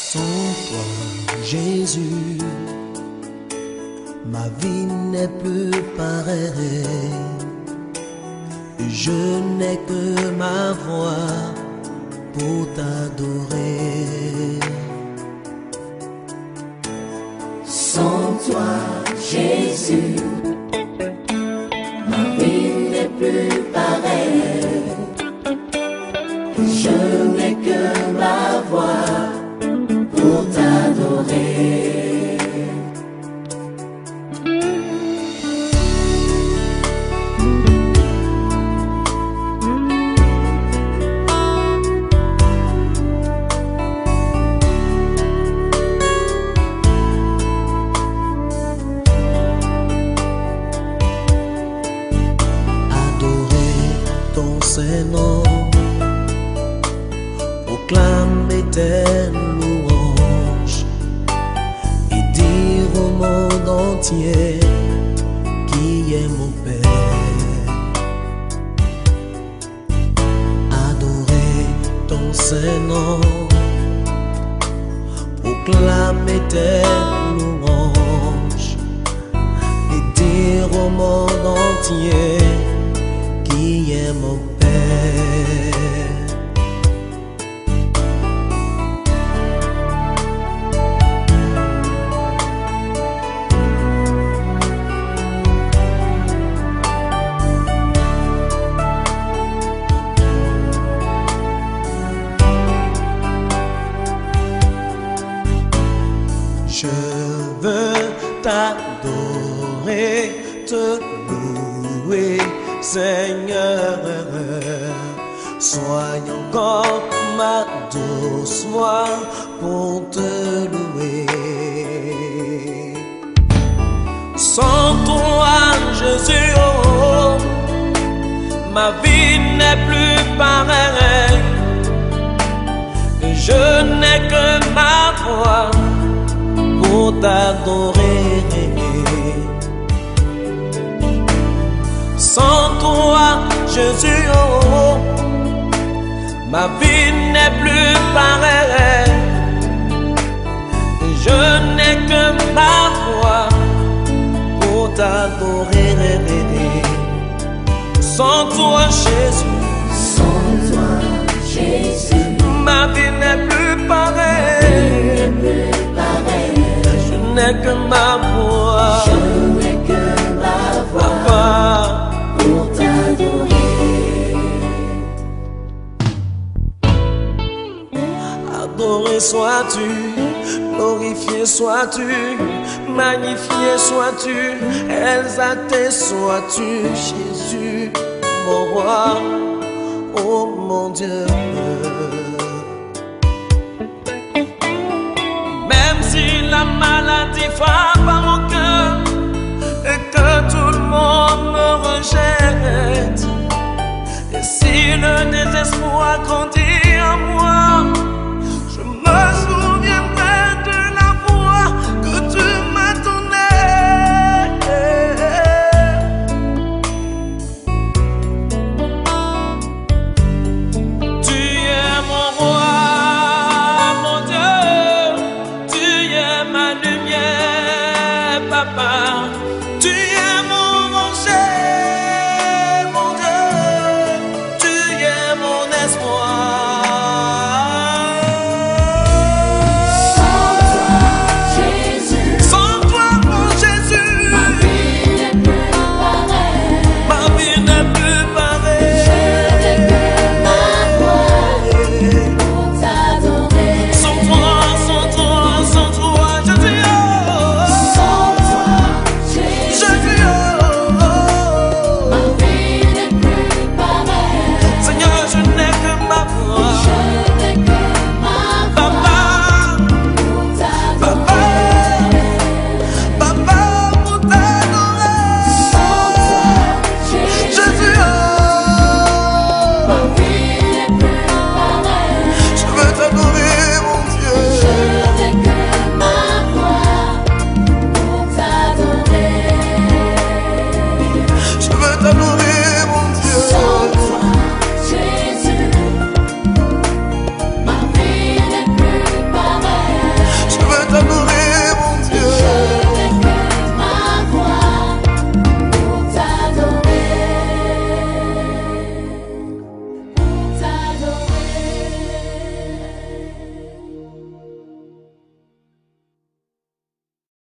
Sans toi, Jésus, ma vie n'est plus pareille. Je n'ai que ma voix pour t'adorer. Sans toi, Jésus, ma vie n'est plus pareille. Je n'ai que ma voix pour t'adorer. Saint-Nom, proclamer tes louanges et dire au monde entier qui est mon Père. Adorer ton Saint-Nom, proclamer tes louanges et dire au monde entier qui est mon Père. Je veux t'adorer, te louer, Seigneur. Sois encore ma douce voix pour te louer. Sans toi, Jésus, oh, ma vie n'est plus pareille. Je n'ai que ma voix pour t'adorer. Sans toi, Jésus, oh, ma vie n'est plus pareille. Je n'ai que ma voix pour t'adorer. Sans toi, Jésus, sans toi, Jésus, ma vie n'est plus pareille. Je n'ai que ma voix. Je n'ai que ma voix pour t'adorer. Adoré sois-tu, glorifié sois-tu, magnifié sois-tu, exalté sois-tu, Jésus, mon roi, oh mon Dieu. Même si la maladie frappe à mon cœur et que tout le monde me rejette, et si le désespoir grandit